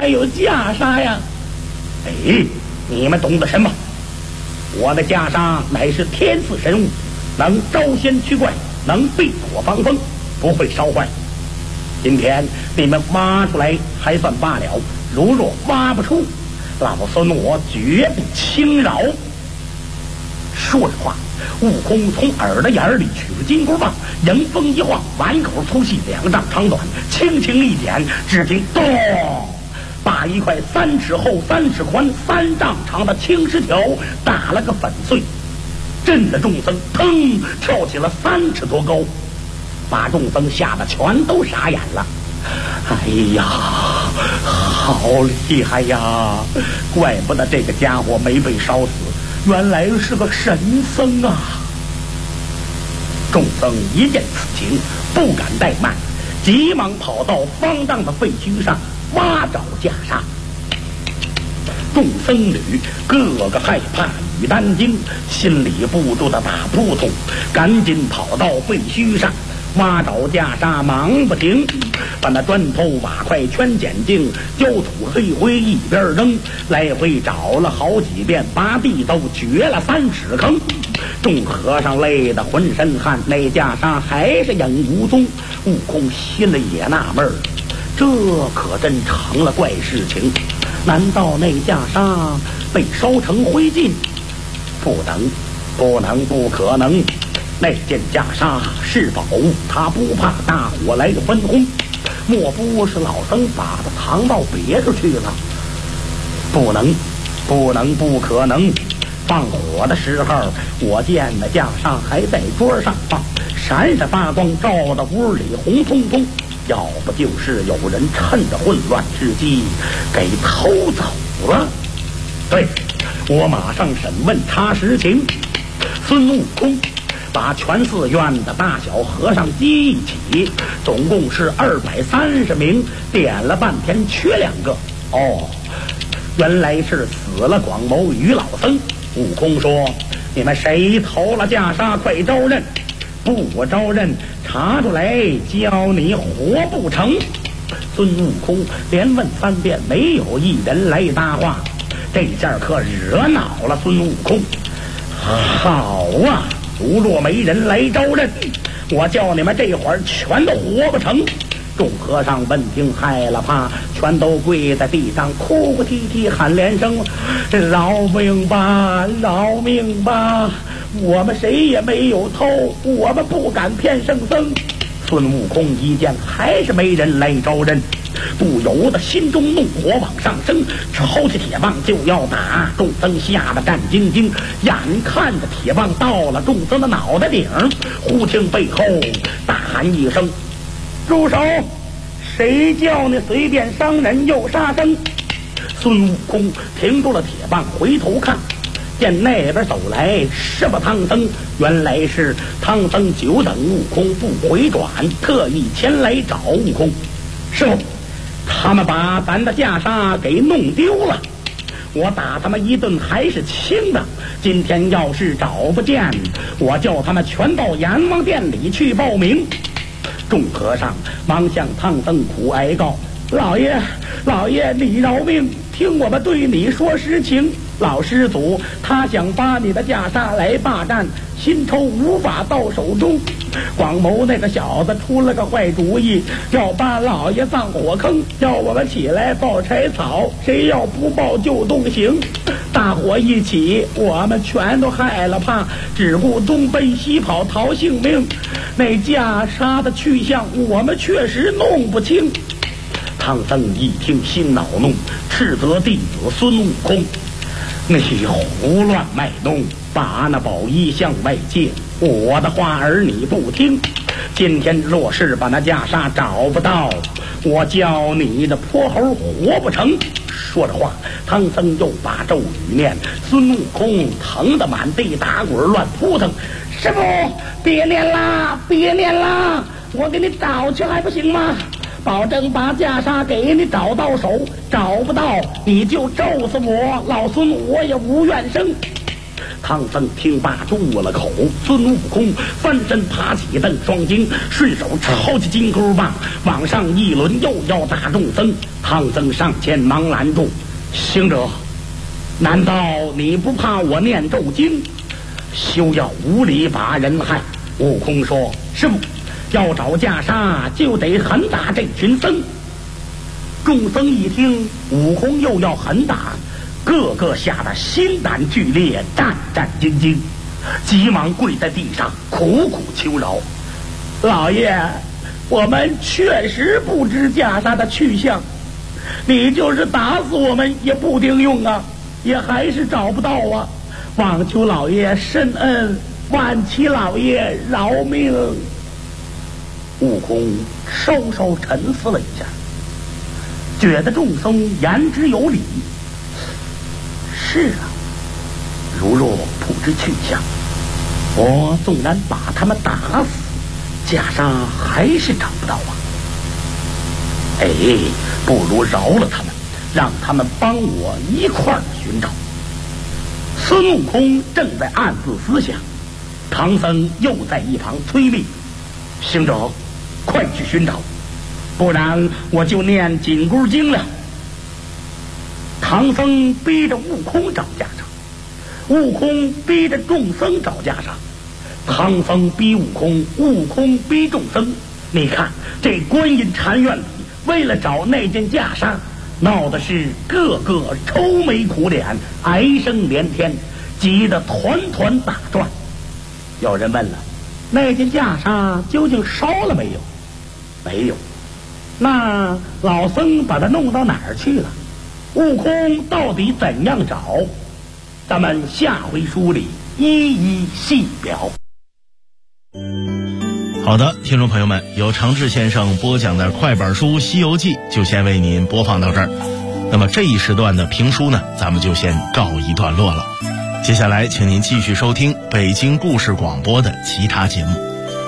还有袈裟呀。哎，你们懂得什么？我的袈裟乃是天赐神物，能招仙驱怪，能避火防风，不会烧坏。今天你们挖出来还算罢了，如若挖不出，老孙我绝不轻饶。说着话，悟空从耳朵眼里取出金箍棒，迎风一晃，碗口粗细2丈长短，轻轻一点，只听咚，把一块3尺厚、3尺宽、3丈长的青石条打了个粉碎，震得众僧腾跳起了3尺多高，把众僧吓得全都傻眼了。哎呀，好厉害呀！怪不得这个家伙没被烧死，原来是个神僧啊！众僧一见此情，不敢怠慢，急忙跑到方丈的废墟上挖找袈裟。众僧侣个个害怕与担惊，心里不住的打扑通，赶紧跑到废墟上挖找袈裟，忙不停，把那砖头瓦块圈捡净，焦土黑灰一边扔，来回找了好几遍，把地都掘了3尺坑。众和尚累得浑身汗，那袈裟还是影无踪。悟空心里也纳闷儿，这可真成了怪事情。难道那袈裟被烧成灰烬？不能，不能，不可能！那件袈裟是宝物，他不怕大火来分轰。莫不是老僧把它藏到别处去了？不能，不能，不可能！放火的时候，我见那袈裟还在桌上放，闪闪发光，照得屋里红彤彤。要不就是有人趁着混乱之机给偷走了。对，我马上审问查实情。孙悟空把全寺院的大小和尚集一起，总共是230名，点了半天缺2个。哦，原来是死了广谋与老僧。悟空说：“你们谁偷了袈裟，快招认！不招认，查出来教你活不成。”孙悟空连问3遍，没有一人来搭话。这下可惹恼了孙悟空。好啊，如若没人来招认，我叫你们这会儿全都活不成。众和尚闻听害了怕，全都跪在地上哭哭啼啼喊连声：“饶命吧，饶命吧！我们谁也没有偷，我们不敢骗圣僧。”孙悟空一见还是没人来招认，不由得心中怒火往上升，抄起铁棒就要打。众僧吓得战兢兢，眼看着铁棒到了众僧的脑袋顶，忽听背后大喊一声：“住手！谁叫你随便伤人又杀生？”孙悟空停住了铁棒，回头看，见那边走来是不唐僧，原来是唐僧久等悟空不回转，特意前来找悟空。师傅，他们把咱的袈裟给弄丢了，我打他们一顿还是轻的，今天要是找不见，我叫他们全到阎王殿里去报名。众和尚忙向唐僧苦哀告：“老爷，老爷，你饶命，听我们对你说实情。老师祖他想把你的袈裟来霸占，心抽无法到手中。广谋那个小子出了个坏主意，要把老爷放火坑，叫我们起来抱柴草，谁要不抱就动刑。大火一起，我们全都害了怕，只顾东奔西跑逃性命。那袈裟的去向，我们确实弄不清。”唐僧一听心恼怒，斥责弟子孙悟空：“你胡乱卖弄，把那宝衣向外借，我的话儿你不听。今天若是把那袈裟找不到，我叫你的泼猴活不成。”说着话，唐僧又把咒语念，孙悟空疼得满地打滚乱扑腾。“师傅，别念啦，别念啦，我给你找去还不行吗？保证把袈裟给你找到手，找不到你就咒死我，老孙我也无怨生。” 唐僧听罢就握了口，孙悟空翻身爬起蹬双睛，顺手抄起金箍棒往上一抡，又要打众僧。唐僧上前忙拦住：行者，难道你不怕我念咒经，休要无理把人害？悟空说：师父，要找袈裟就得狠打这群僧。众僧一听悟空又要狠打，个个吓得心胆俱裂，战战兢兢，急忙跪在地上苦苦求饶：老爷，我们确实不知袈裟的去向，你就是打死我们也不顶用啊，也还是找不到啊，望求老爷深恩，万祈老爷饶命。悟空稍稍沉思了一下，觉得众僧言之有理。是啊，如若不知去向，我纵然把他们打死，袈裟还是找不到啊。不如饶了他们，让他们帮我一块儿寻找。孙悟空正在暗自思想，唐僧又在一旁催命：行者，快去寻找，不然我就念紧箍经了。唐僧逼着悟空找袈裟，悟空逼着众僧找袈裟，唐僧逼悟空，悟空逼众僧。你看这观音禅院里，为了找那件袈裟，闹的是个个愁眉苦脸，哀声连天，急得团团打转。有人问了，那件袈裟究竟烧了没有？没有。那老僧把它弄到哪儿去了？悟空到底怎样找？咱们下回书里一一细表。 好的，听众朋友们，由常志先生播讲的快本书《西游记》就先为您播放到这儿。那么这一时段的评书呢，咱们就先告一段落了。接下来请您继续收听北京故事广播的其他节目。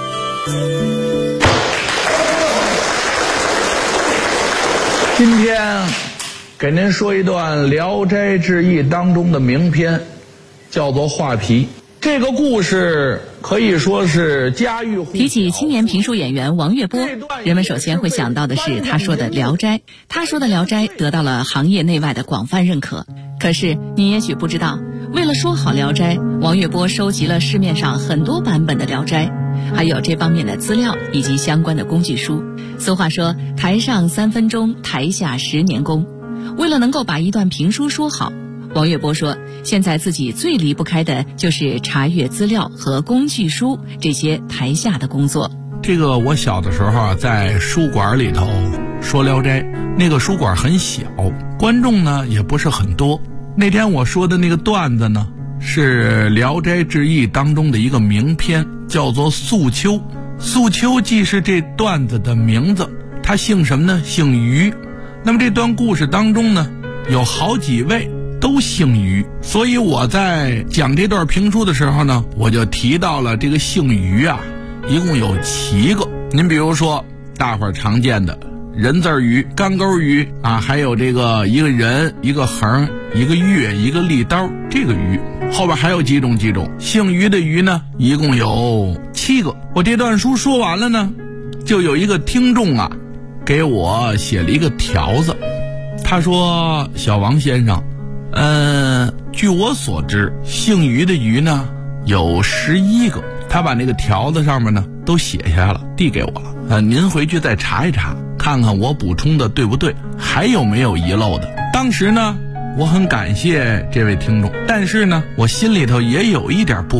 今天给您说一段《聊斋志异》当中的名篇，叫做《画皮》。这个故事可以说是家喻户晓。 提起青年评书演员王月波，人们首先会想到的是他说的《聊斋》。他说的《聊斋》得到了行业内外的广泛认可。可是你也许不知道，为了说好《聊斋》，王月波收集了市面上很多版本的《聊斋》，还有这方面的资料以及相关的工具书。俗话说，台上3分钟，台下10年功。为了能够把一段评书说好，王月波说，现在自己最离不开的就是查阅资料和工具书这些台下的工作。 这个我小的时候啊，在书馆里头说《聊斋》，那个书馆很小，观众呢也不是很多。那天我说的那个段子呢，是《聊斋志异》当中的一个名篇，叫做《素秋》。素秋既是这段子的名字，他姓什么呢？姓于。那么这段故事当中呢，有好几位都姓于，所以我在讲这段评书的时候呢，我就提到了这个姓于啊，一共有7个。您比如说大伙儿常见的人字鱼、干钩鱼啊，还有这个一个人、一个横、一个月、一个利刀，这个鱼后边还有几种姓于的鱼呢，一共有7个。我这段书说完了呢，就有一个听众啊给我写了一个条子，他说：小王先生，据我所知，姓于的于呢有11个。他把那个条子上面呢都写下了，递给我了。您回去再查一查，看看我补充的对不对，还有没有遗漏的。当时呢，我很感谢这位听众，但是呢，我心里头也有一点不